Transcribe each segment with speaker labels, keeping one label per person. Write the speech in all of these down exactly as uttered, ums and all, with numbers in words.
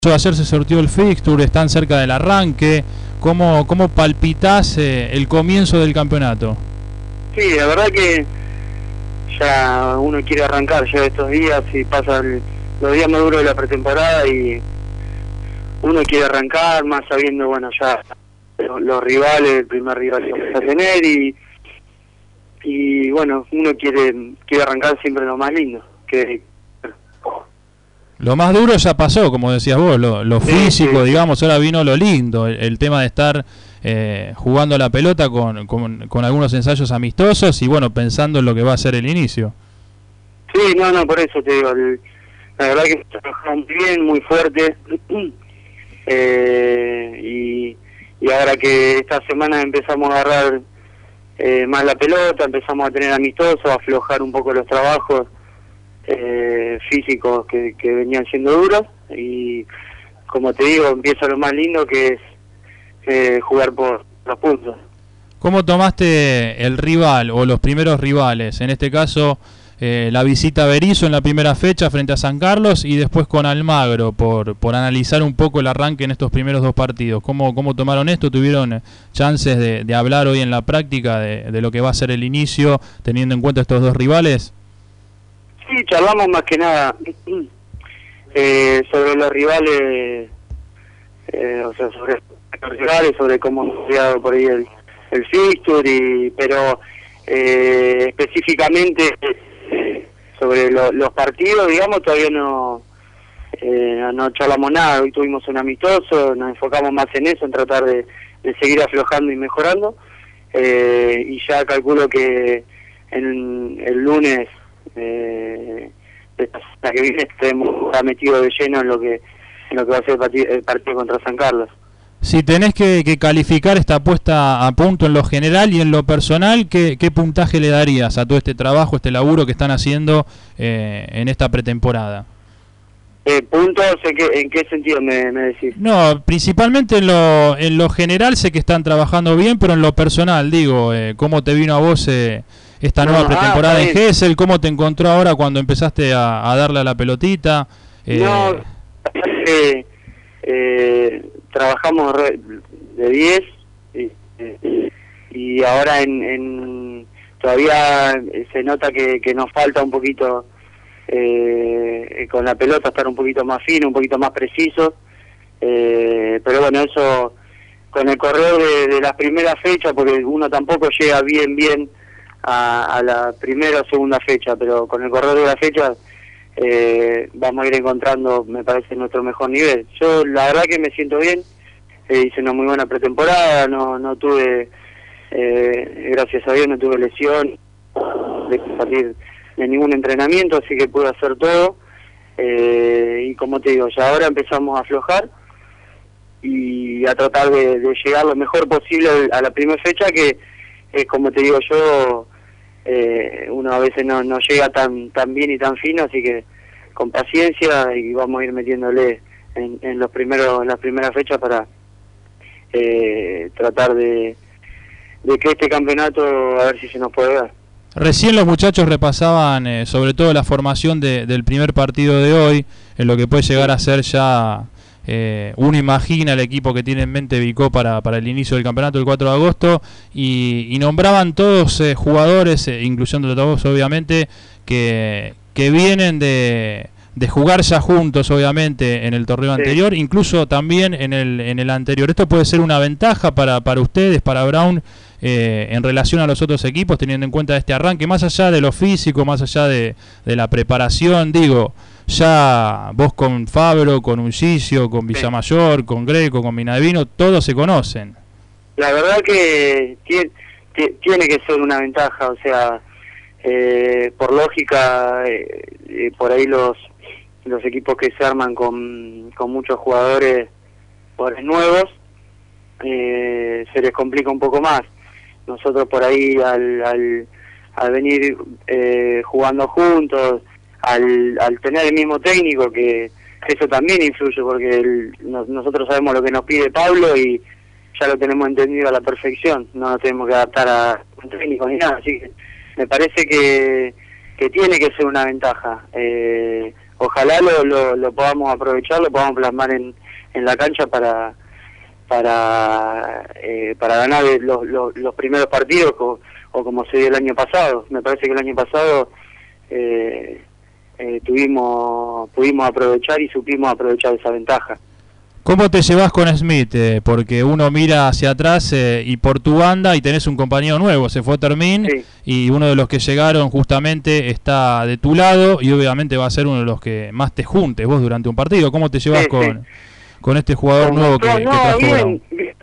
Speaker 1: Ayer se sorteó el fixture, están cerca del arranque. ¿Cómo, cómo palpitás eh, el comienzo del campeonato?
Speaker 2: Sí, la verdad que ya uno quiere arrancar ya estos días y pasan los días más duros de la pretemporada y uno quiere arrancar más sabiendo, bueno, ya los, los rivales, el primer rival que vamos a tener y, y bueno, uno quiere, quiere arrancar siempre lo más lindo, que
Speaker 1: Lo más duro ya pasó, como decías vos, lo, lo
Speaker 2: sí,
Speaker 1: físico,
Speaker 2: sí.
Speaker 1: digamos, ahora vino lo lindo, el, el tema de estar eh, jugando la pelota con, con, con algunos ensayos amistosos y bueno, pensando en lo que va a ser el inicio.
Speaker 2: Sí, no, no, por eso te digo, el, la verdad que trabajamos muy bien, muy fuerte, eh, y, y ahora que esta semana empezamos a agarrar eh, más la pelota, empezamos a tener amistosos, a aflojar un poco los trabajos eh, físicos que, que venían siendo duros, y como te digo, empieza lo más lindo que es eh, jugar por los puntos.
Speaker 1: ¿Cómo tomaste el rival o los primeros rivales? En este caso, eh, la visita a Berisso en la primera fecha frente a San Carlos y después con Almagro, por, por analizar un poco el arranque en estos primeros dos partidos. ¿Cómo, cómo tomaron esto? ¿Tuvieron chances de, de hablar hoy en la práctica de, de lo que va a ser el inicio, teniendo en cuenta estos dos rivales?
Speaker 2: Sí, charlamos más que nada eh, sobre los rivales, eh, o sea, sobre los rivales, sobre cómo hemos creado por ahí el, el fixture, y, pero eh, específicamente sobre lo, los partidos, digamos, todavía no, eh, no, no charlamos nada. Hoy tuvimos un amistoso, nos enfocamos más en eso, en tratar de, de seguir aflojando y mejorando, eh, y ya calculo que en el lunes Eh, de esta semana que viene estaremos metidos de lleno en lo que en lo que va a ser el partido, el partido contra San Carlos.
Speaker 1: Si tenés que, que calificar esta puesta a punto en lo general y en lo personal, ¿qué, qué puntaje le darías a todo este trabajo, este laburo que están haciendo eh, en esta pretemporada?
Speaker 2: Eh, ¿Puntos en qué, en qué sentido me, me decís?
Speaker 1: No, principalmente en lo, en lo general sé que están trabajando bien, pero en lo personal, digo, eh, ¿cómo te vino a vos eh, esta nueva
Speaker 2: no,
Speaker 1: pretemporada
Speaker 2: ah,
Speaker 1: en Gesell? ¿Cómo te encontró ahora cuando empezaste a, a darle a la pelotita? Eh,
Speaker 2: no, eh, eh, trabajamos re, de diez y, y ahora en, en todavía se nota que, que nos falta un poquito eh, con la pelota, estar un poquito más fino, un poquito más preciso, eh, pero bueno, eso con el correr de, de las primeras fechas, porque uno tampoco llega bien bien a, a la primera o segunda fecha, pero con el correr de la fecha eh, vamos a ir encontrando, me parece, nuestro mejor nivel. Yo la verdad que me siento bien, eh, hice una muy buena pretemporada, no no tuve, eh, gracias a Dios no tuve lesión de salir de ningún entrenamiento, así que pude hacer todo, eh, y como te digo, ya ahora empezamos a aflojar y a tratar de, de llegar lo mejor posible a la primera fecha, que es, como te digo yo, eh, uno a veces no, no llega tan tan bien y tan fino, así que con paciencia, y vamos a ir metiéndole en, en los primeros en las primeras fechas para eh, tratar de, de que este campeonato a ver si se nos puede dar.
Speaker 1: Recién los muchachos repasaban eh, sobre todo la formación de, del primer partido de hoy, en lo que puede llegar a ser ya, eh, uno imagina el equipo que tiene en mente Vicó para, para el inicio del campeonato el cuatro de agosto, y, y nombraban todos eh, jugadores, eh, incluyendo todos obviamente, que, que vienen de, de jugar ya juntos obviamente en el torneo
Speaker 2: Sí.
Speaker 1: anterior, incluso también en el, en el anterior. Esto puede ser una ventaja para, para ustedes, para Brown, Eh, en relación a los otros equipos, teniendo en cuenta este arranque, más allá de lo físico, más allá de, de la preparación. Digo, ya vos con Fabro, con Ullicio, con Villamayor, con Greco, con Minadvino, todos se conocen.
Speaker 2: La verdad que tiene, tiene que ser una ventaja, o sea, eh, por lógica, eh, eh, por ahí los los equipos que se arman con, con muchos jugadores, jugadores nuevos, eh, se les complica un poco más. Nosotros por ahí al, al, al venir eh, jugando juntos, al, al tener el mismo técnico, que eso también influye, porque el, no, nosotros sabemos lo que nos pide Pablo y ya lo tenemos entendido a la perfección, no nos tenemos que adaptar a un técnico ni nada, así que me parece que, que tiene que ser una ventaja. Eh, ojalá lo, lo, lo podamos aprovechar, lo podamos plasmar en, en la cancha para para eh, para ganar los, los, los primeros partidos o, o como se dio el año pasado. Me parece que el año pasado eh, eh, tuvimos pudimos aprovechar y supimos aprovechar esa ventaja.
Speaker 1: ¿Cómo te llevas con Smith? Eh, porque uno mira hacia atrás eh, y por tu banda y tenés un compañero nuevo, se fue Termín, sí. Y uno de los que llegaron justamente está de tu lado y obviamente va a ser uno de los que más te juntes vos durante un partido. ¿Cómo te llevas sí, con, sí. con este jugador con nuevo que, no, que trajo
Speaker 2: bien, bien,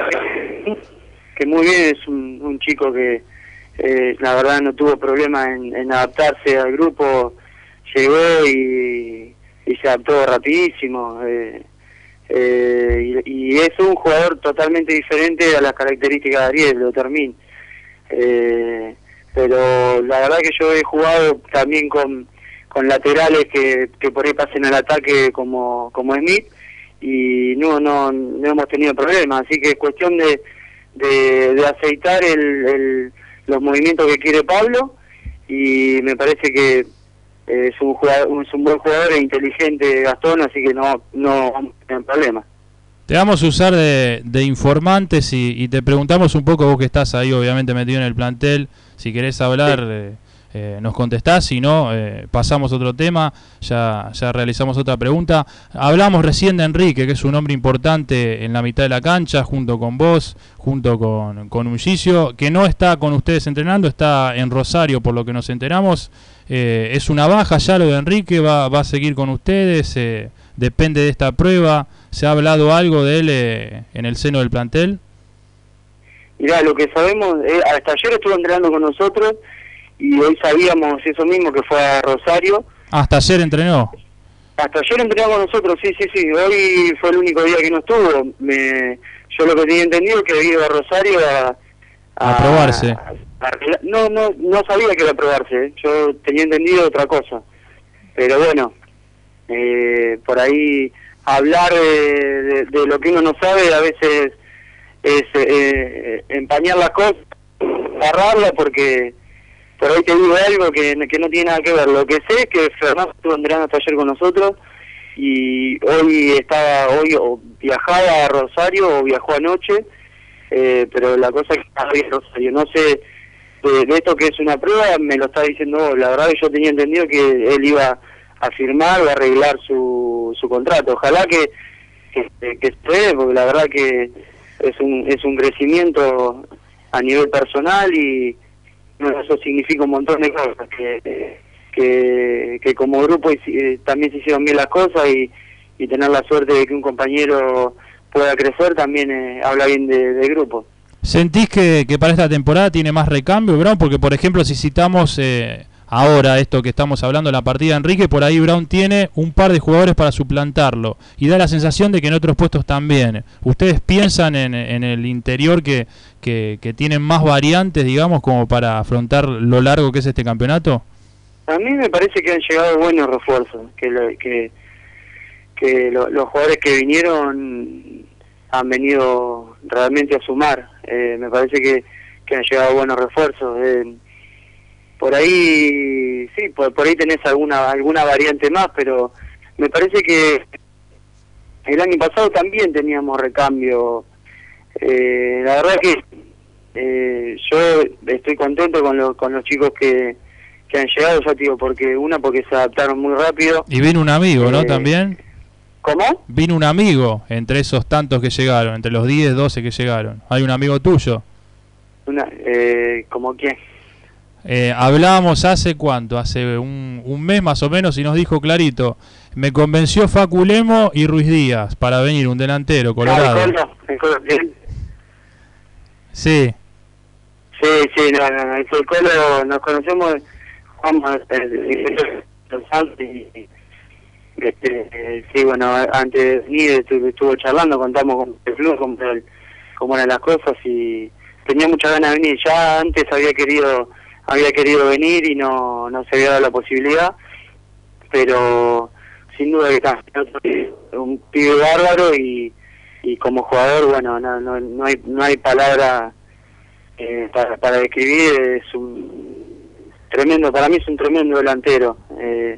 Speaker 2: que muy bien, es un, un chico que eh, la verdad no tuvo problema en, en adaptarse al grupo, llegó y, y se adaptó rapidísimo. Eh, Eh, y, y es un jugador totalmente diferente a las características de Ariel, de Termín. Eh, pero la verdad que yo he jugado también con, con laterales que, que por ahí pasen al ataque como, como Smith y no, no, no hemos tenido problemas, así que es cuestión de, de, de aceitar el, el, los movimientos que quiere Pablo y me parece que es un jugador, es un buen jugador e inteligente Gastón, así que no no vamos a tener problemas.
Speaker 1: Te vamos a usar de, de informantes y, y te preguntamos un poco, vos que estás ahí obviamente metido en el plantel, si querés hablar sí. eh, eh, nos contestás, si no eh, pasamos a otro tema, ya, ya realizamos otra pregunta. Hablamos recién de Enrique, que es un hombre importante en la mitad de la cancha, junto con vos, junto con, con Ullicio, que no está con ustedes entrenando, está en Rosario por lo que nos enteramos. Eh, es una baja ya lo de Enrique, va, va a seguir con ustedes, eh, depende de esta prueba. ¿Se ha hablado algo de él eh, en el seno del plantel?
Speaker 2: Mirá, lo que sabemos, eh, hasta ayer estuvo entrenando con nosotros y hoy sabíamos eso mismo, que fue a Rosario.
Speaker 1: ¿Hasta ayer entrenó?
Speaker 2: Hasta ayer entrenó con nosotros, sí, sí, sí. Hoy fue el único día que no estuvo. Me, yo lo que tenía entendido es que había ido a Rosario a...
Speaker 1: A, a probarse.
Speaker 2: A, a, no, no, no sabía que era a probarse. ¿eh? Yo tenía entendido otra cosa. Pero bueno, eh, por ahí hablar de, de, de lo que uno no sabe a veces es eh, empañar las cosas, agarrarlas, porque por ahí te digo algo que, que no tiene nada que ver. Lo que sé es que Fernando estuvo entrenando hasta ayer con nosotros y hoy estaba, hoy o viajaba a Rosario o viajó anoche, eh, pero la cosa es que estaba bien Rosario. No sé, de, de esto que es una prueba, me lo está diciendo vos. La verdad que yo tenía entendido que él iba a firmar o a arreglar su, su contrato. Ojalá que que, que esté, porque la verdad que es un es un crecimiento a nivel personal y eso significa un montón de cosas, que que, que como grupo eh, también se hicieron bien las cosas y, y tener la suerte de que un compañero pueda crecer también eh, habla bien de, de grupo.
Speaker 1: ¿Sentís que, que para esta temporada tiene más recambio, Brown? Porque por ejemplo si citamos eh, ahora esto que estamos hablando, la partida de Enrique, por ahí Brown tiene un par de jugadores para suplantarlo y da la sensación de que en otros puestos también. ¿Ustedes piensan en, en el interior que, que, que tienen más variantes, digamos, como para afrontar lo largo que es este campeonato?
Speaker 2: A mí me parece que han llegado buenos refuerzos, que lo, que, que lo, los jugadores que vinieron han venido realmente a sumar. Eh, me parece que, que han llegado buenos refuerzos. Eh, por ahí, sí, por, por ahí tenés alguna alguna variante más, pero me parece que el año pasado también teníamos recambio. Eh, la verdad que eh, yo estoy contento con, lo, con los chicos que, que han llegado, ya te digo, porque una, porque se adaptaron muy rápido.
Speaker 1: Y vino un amigo, ¿no? Eh, También.
Speaker 2: ¿Cómo?
Speaker 1: Vino un amigo entre esos tantos que llegaron, entre los diez, doce que llegaron. ¿Hay un amigo tuyo?
Speaker 2: Una, eh, ¿Cómo quién?
Speaker 1: Eh, hablábamos hace cuánto, hace un, un mes más o menos, y nos dijo clarito, me convenció Facu Lemo y Ruiz Díaz para venir, un delantero colorado.
Speaker 2: Ah, ¿el Colo? ¿El Colo?
Speaker 1: Sí.
Speaker 2: Sí, sí, no, no, no, el Colo nos conocemos, vamos, eh, los Santos y, este, eh, sí, bueno, antes de venir estuvo, estuvo charlando, contamos con el club, cómo, cómo eran las cosas y tenía muchas ganas de venir. Ya antes había querido había querido venir y no no se había dado la posibilidad, pero sin duda que está un pibe bárbaro y, y como jugador, bueno, no no no hay no hay palabra eh, para, para describir. Es un tremendo, para mí es un tremendo delantero. Eh,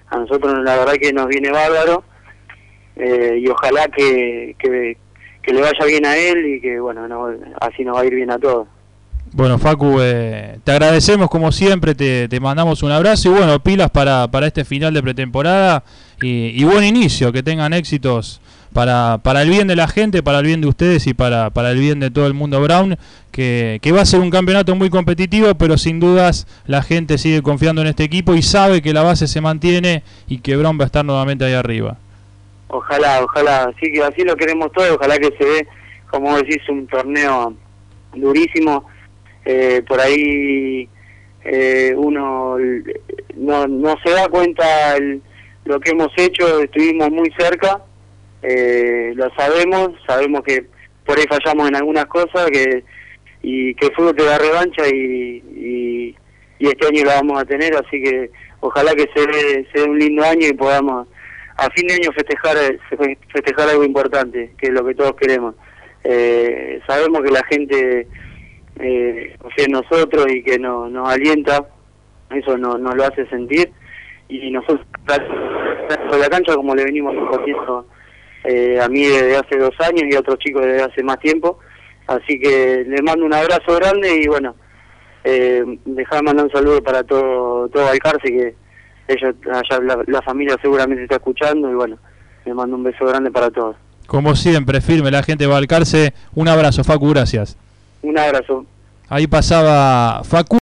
Speaker 2: a nosotros la verdad que nos viene bárbaro, eh, y ojalá que, que, que le vaya bien a él y que bueno, no, así nos va a ir bien a todos.
Speaker 1: Bueno, Facu, eh, te agradecemos como siempre, te, te mandamos un abrazo y bueno, pilas para, para este final de pretemporada y, y buen inicio, que tengan éxitos para, para el bien de la gente, para el bien de ustedes y para, para el bien de todo el mundo Brown, que, que va a ser un campeonato muy competitivo, pero sin dudas la gente sigue confiando en este equipo y sabe que la base se mantiene y que Brown va a estar nuevamente ahí arriba.
Speaker 2: Ojalá, ojalá, así que así lo queremos todos, ojalá que se dé, como decís, un torneo durísimo. Eh, por ahí eh, uno no, no se da cuenta el, lo que hemos hecho, estuvimos muy cerca, eh, lo sabemos, sabemos que por ahí fallamos en algunas cosas, que y que el fútbol te da revancha y, y, y este año la vamos a tener, así que ojalá que se dé, se dé un lindo año y podamos a fin de año festejar festejar algo importante, que es lo que todos queremos. Eh, sabemos que la gente Eh, confía en nosotros y que no, nos alienta, eso no, nos lo hace sentir, y nosotros por la cancha como le venimos compartiendo eh, a mí desde hace dos años y a otros chicos desde hace más tiempo, así que les mando un abrazo grande y bueno, eh, dejar mandar un saludo para todo todo Balcarce, que ellos allá la, la familia seguramente está escuchando, y bueno, les mando un beso grande para todos.
Speaker 1: Como siempre, firme la gente de Balcarce, un abrazo, Facu, gracias.
Speaker 2: Un abrazo.
Speaker 1: Ahí pasaba Facu.